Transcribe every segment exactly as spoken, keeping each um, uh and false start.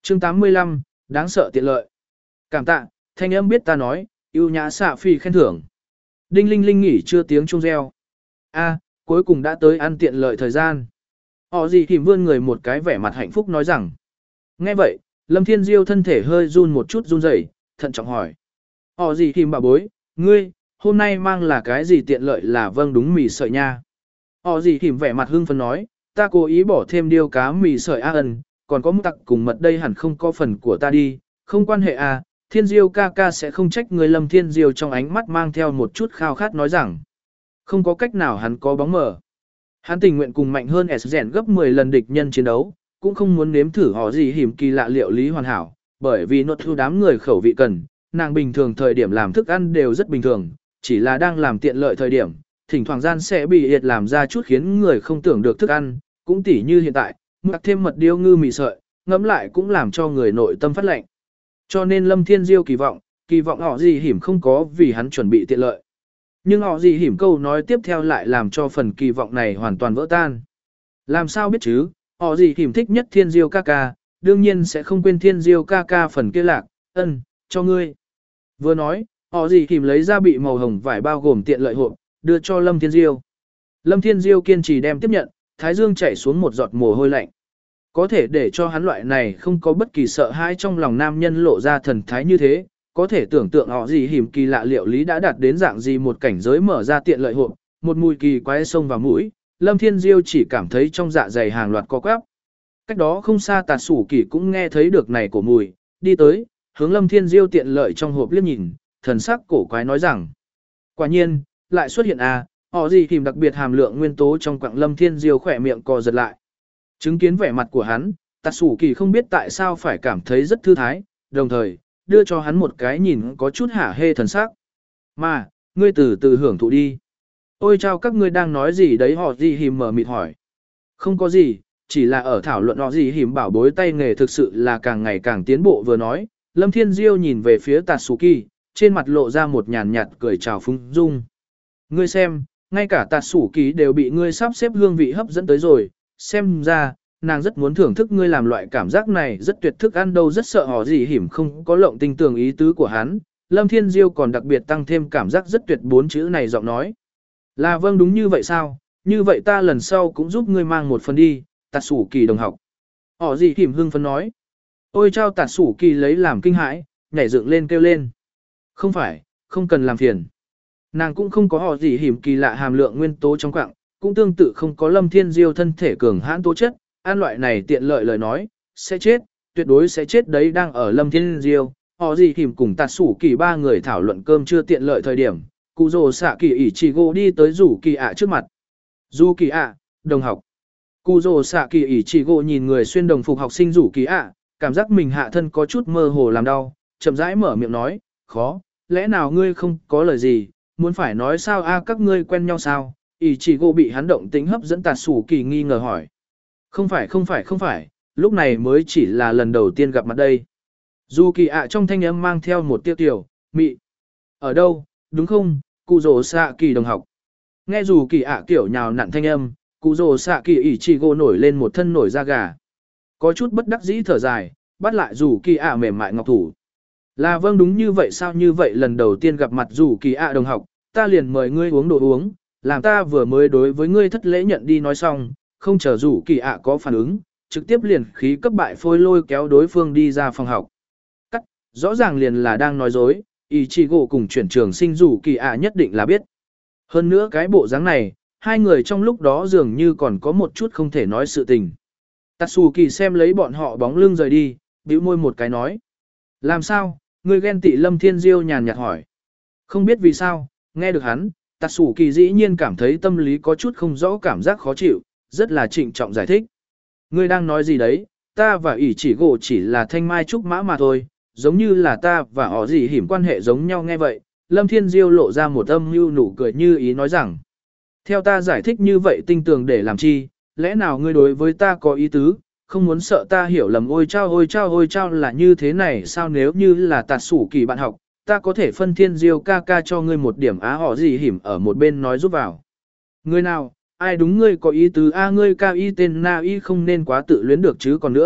Chương tám mươi lăm, đáng sợ tiện lợi. Cảm tạ, thanh âm biết ta nói, yêu nhã xạ phi khen thưởng. Đinh linh linh nghỉ chưa tiếng chuông reo. A, cuối cùng đã tới ăn tiện lợi thời gian. Họ gì thì vươn người một cái vẻ mặt hạnh phúc nói rằng. Nghe vậy, Lâm Thiên Diêu thân thể hơi run một chút run rẩy, thận trọng hỏi. Họ gì thì bà bối, ngươi, hôm nay mang là cái gì tiện lợi là vâng đúng mì sợi nha. Họ gì thì vẻ mặt hưng phấn nói, ta cố ý bỏ thêm điêu cá mì sợi a ẩn, còn có một tặc cùng mật đây hẳn không có phần của ta đi, không quan hệ à, Thiên Diêu ca ca sẽ không trách người. Lâm Thiên Diêu trong ánh mắt mang theo một chút khao khát nói rằng, không có cách nào hắn có bóng mờ. Hắn tình nguyện cùng mạnh hơn S rèn gấp mười lần địch nhân chiến đấu, cũng không muốn nếm thử họ gì hiểm kỳ lạ liệu lý hoàn hảo, bởi vì nốt thu đám người khẩu vị cần, nàng bình thường thời điểm làm thức ăn đều rất bình thường, chỉ là đang làm tiện lợi thời điểm, thỉnh thoảng gian sẽ bị liệt làm ra chút khiến người không tưởng được thức ăn, cũng tỉ như hiện tại, mặc thêm mật điêu ngư mì sợi, ngẫm lại cũng làm cho người nội tâm phát lạnh. Cho nên Lâm Thiên Diêu kỳ vọng, kỳ vọng họ gì hiểm không có vì hắn chuẩn bị tiện lợi. Nhưng họ gì hiểm câu nói tiếp theo lại làm cho phần kỳ vọng này hoàn toàn vỡ tan. Làm sao biết chứ, họ gì hiểm thích nhất Thiên Diêu ca ca, đương nhiên sẽ không quên Thiên Diêu ca ca phần kia lạc, ân, cho ngươi. Vừa nói, họ gì hiểm lấy ra bị màu hồng vải bao gồm tiện lợi hộp, đưa cho Lâm Thiên Diêu. Lâm Thiên Diêu kiên trì đem tiếp nhận, thái dương chảy xuống một giọt mồ hôi lạnh. Có thể để cho hắn loại này không có bất kỳ sợ hãi trong lòng nam nhân lộ ra thần thái như thế, có thể tưởng tượng họ gì hiểm kỳ lạ liệu lý đã đạt đến dạng gì một cảnh giới mở ra tiện lợi hộp, một mùi kỳ quái xông vào mũi, Lâm Thiên Diêu chỉ cảm thấy trong dạ dày hàng loạt co quắp. Cách đó không xa Tạt Sủ Kỳ cũng nghe thấy được này của mùi, đi tới, hướng Lâm Thiên Diêu tiện lợi trong hộp liếc nhìn, thần sắc cổ quái nói rằng: quả nhiên, lại xuất hiện à, họ gì hiểm đặc biệt hàm lượng nguyên tố trong quặng. Lâm Thiên Diêu khỏe miệng co giật lại. Chứng kiến vẻ mặt của hắn, Tạt Sủ Kỳ không biết tại sao phải cảm thấy rất thư thái, đồng thời đưa cho hắn một cái nhìn có chút hả hê thần sắc. Mà, ngươi từ từ hưởng thụ đi. Ôi chao, các ngươi đang nói gì đấy? Họ gì hiểm mở mịt hỏi. Không có gì, chỉ là ở thảo luận họ gì hiểm bảo bối tay nghề thực sự là càng ngày càng tiến bộ vừa nói. Lâm Thiên Diêu nhìn về phía Tatsuki, trên mặt lộ ra một nhàn nhạt cười chào phúng dung. Ngươi xem, ngay cả Tatsuki đều bị ngươi sắp xếp hương vị hấp dẫn tới rồi, xem ra, nàng rất muốn thưởng thức ngươi làm loại cảm giác này rất tuyệt thức ăn đâu. Rất sợ họ gì hiểm không có lộng tinh tường ý tứ của hắn, Lâm Thiên Diêu còn đặc biệt tăng thêm cảm giác rất tuyệt bốn chữ này giọng nói. Là vâng đúng như vậy sao, như vậy ta lần sau cũng giúp ngươi mang một phần đi, Tatsuki đồng học. Họ gì hiểm hưng phấn nói. Ôi chao, Tatsuki lấy làm kinh hãi, nhảy dựng lên kêu lên. Không phải, không cần làm phiền. Nàng cũng không có họ gì hiểm kỳ lạ hàm lượng nguyên tố trong quặng, cũng tương tự không có Lâm Thiên Diêu thân thể cường hãn tố chất, ăn loại này tiện lợi lời nói, sẽ chết, tuyệt đối sẽ chết đấy. Đang ở Lâm Thiên Diêu, họ gì hiểm cùng Tatsuki ba người thảo luận cơm chưa tiện lợi thời điểm, Cụ Dồ Xạ Kỳ ỉ chỉ gỗ đi tới rủ Kỳ ạ trước mặt. Du Kỳ ạ, đồng học. Cụ Dồ Xạ Kỳ ỉ chỉ gỗ nhìn người xuyên đồng phục học sinh rủ Kỳ ạ, cảm giác mình hạ thân có chút mơ hồ làm đau, chậm rãi mở miệng nói, khó, lẽ nào ngươi không có lời gì, muốn phải nói sao a? Các ngươi quen nhau sao? ỉ chỉ gỗ bị hắn động tính hấp dẫn Tatsuki nghi ngờ hỏi. Không phải không phải không phải, lúc này mới chỉ là lần đầu tiên gặp mặt đây. Du Kỳ ạ trong thanh âm mang theo một tiêu tiểu, mị. Ở đâu, đúng không, Cụ Dồ Xạ Kỳ đồng học? Nghe dù Kỳ ạ kiểu nhào nặn thanh âm, Cụ Dồ Xạ Kỳ ỉ chỉ gỗ nổi lên một thân nổi da gà. Có chút bất đắc dĩ thở dài, bắt lại dù Kỳ ạ mềm mại ngọc thủ. Là vâng đúng như vậy sao? Như vậy lần đầu tiên gặp mặt dù Kỳ ạ đồng học, ta liền mời ngươi uống đồ uống, làm ta vừa mới đối với ngươi thất lễ nhận đi nói xong, không chờ dù Kỳ ạ có phản ứng, trực tiếp liền khí cấp bại phôi lôi kéo đối phương đi ra phòng học. Cắt, rõ ràng liền là đang nói dối, ý chỉ gỗ cùng chuyển trường sinh dù Kỳ ạ nhất định là biết. Hơn nữa cái bộ dáng này, hai người trong lúc đó dường như còn có một chút không thể nói sự tình. Tatsuki xem lấy bọn họ bóng lưng rời đi, bĩu môi một cái nói. Làm sao, ngươi ghen tị? Lâm Thiên Diêu nhàn nhạt hỏi. Không biết vì sao, nghe được hắn, Tatsuki dĩ nhiên cảm thấy tâm lý có chút không rõ cảm giác khó chịu, rất là trịnh trọng giải thích. Ngươi đang nói gì đấy, ta và ỷ chỉ gỗ chỉ là thanh mai trúc mã mà thôi, giống như là ta và họ gì hiểm quan hệ giống nhau. Nghe vậy, Lâm Thiên Diêu lộ ra một âm mưu nụ cười như ý nói rằng. Theo ta giải thích như vậy tinh tường để làm chi, lẽ nào ngươi đối với ta có ý tứ, không muốn sợ ta hiểu lầm? Ôi chao ôi chao ôi chao, là như thế này sao? Nếu như là Tatsuki bạn học, ta có thể phân Thiên Diêu ca ca cho ngươi một điểm á. Họ gì hiểm ở một bên nói giúp vào. Ngươi nào, ai đúng ngươi có ý tứ a? Ngươi cao y tên na y không nên quá tự luyến được chứ. Còn nữa,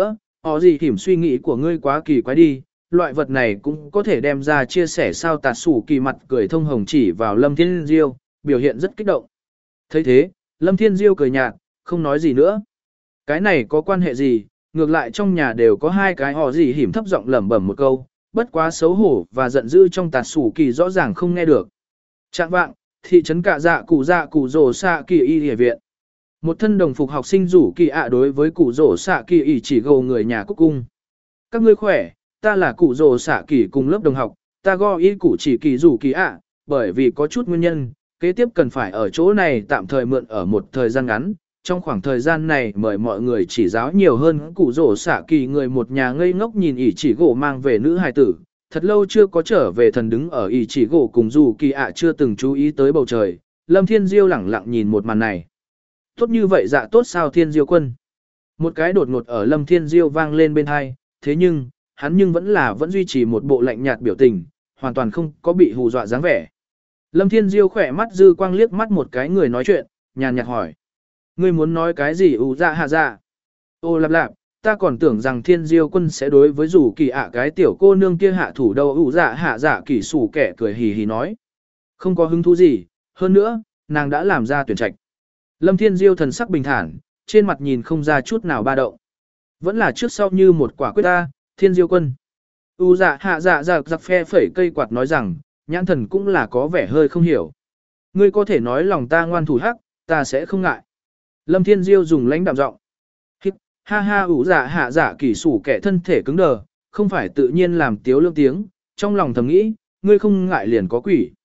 Họ gì hiểm suy nghĩ của ngươi quá kỳ quái đi, loại vật này cũng có thể đem ra chia sẻ sao tạt sủ kỳ mặt cười thông hồng chỉ vào Lâm Thiên Diêu, biểu hiện rất kích động. thấy thế, Lâm Thiên Diêu cười nhạt, không nói gì nữa. Cái này có quan hệ gì, ngược lại trong nhà đều có hai cái họ gì hiểm thấp giọng lẩm bẩm một câu, bất quá xấu hổ và giận dữ trong tạt sủ kỳ rõ ràng không nghe được. Trạng vạng, thị trấn Cạ Dạ Cụ Dạ Cụ Rổ Xạ Kỳ Y Y viện. Một thân đồng phục học sinh rủ kỳ ạ đối với Cụ Rổ Xạ Kỳ Y chỉ gầu người nhà cúc cung. Các ngươi khỏe, ta là Cụ Rổ Xạ Kỳ cùng lớp đồng học, ta go y Cụ chỉ kỳ rủ kỳ ạ, bởi vì có chút nguyên nhân, kế tiếp cần phải ở chỗ này tạm thời mượn ở một thời gian ngắn. Trong khoảng thời gian này mời mọi người chỉ giáo nhiều hơn. Cụ Rổ Xạ Kỳ người một nhà ngây ngốc nhìn ỷ chỉ gỗ mang về nữ hài tử, thật lâu chưa có trở về thần đứng ở ỷ chỉ gỗ cùng dù kỳ ạ chưa từng chú ý tới bầu trời. Lâm Thiên Diêu lẳng lặng nhìn một màn này. Tốt như vậy dạ tốt sao Thiên Diêu quân? Một cái đột ngột ở Lâm Thiên Diêu vang lên bên hai, thế nhưng, hắn nhưng vẫn là vẫn duy trì một bộ lạnh nhạt biểu tình, hoàn toàn không có bị hù dọa dáng vẻ. Lâm Thiên Diêu khỏe mắt dư quang liếc mắt một cái người nói chuyện, nhàn nhạt hỏi. Ngươi muốn nói cái gì ủ dạ hạ dạ? Ô lạp lạp, ta còn tưởng rằng Thiên Diêu quân sẽ đối với rủ kỳ ạ cái tiểu cô nương kia hạ thủ đâu. Ủ dạ hạ dạ kỳ sủ kẻ cười hì hì nói. Không có hứng thú gì, hơn nữa, nàng đã làm ra tuyển trạch. Lâm Thiên Diêu thần sắc bình thản, trên mặt nhìn không ra chút nào ba động. Vẫn là trước sau như một quả quyết ta, Thiên Diêu quân. U dạ hạ dạ dạ giặc phe phẩy cây quạt nói rằng, nhãn thần cũng là có vẻ hơi không hiểu. Ngươi có thể nói lòng ta ngoan thủ hắc, ta sẽ không ngại. Lâm Thiên Diêu dùng lãnh đạm giọng. Hít, ha ha ủ dạ hạ dạ kỳ sủ kẻ thân thể cứng đờ, không phải tự nhiên làm tiếu lương tiếng, trong lòng thầm nghĩ, ngươi không ngại liền có quỷ.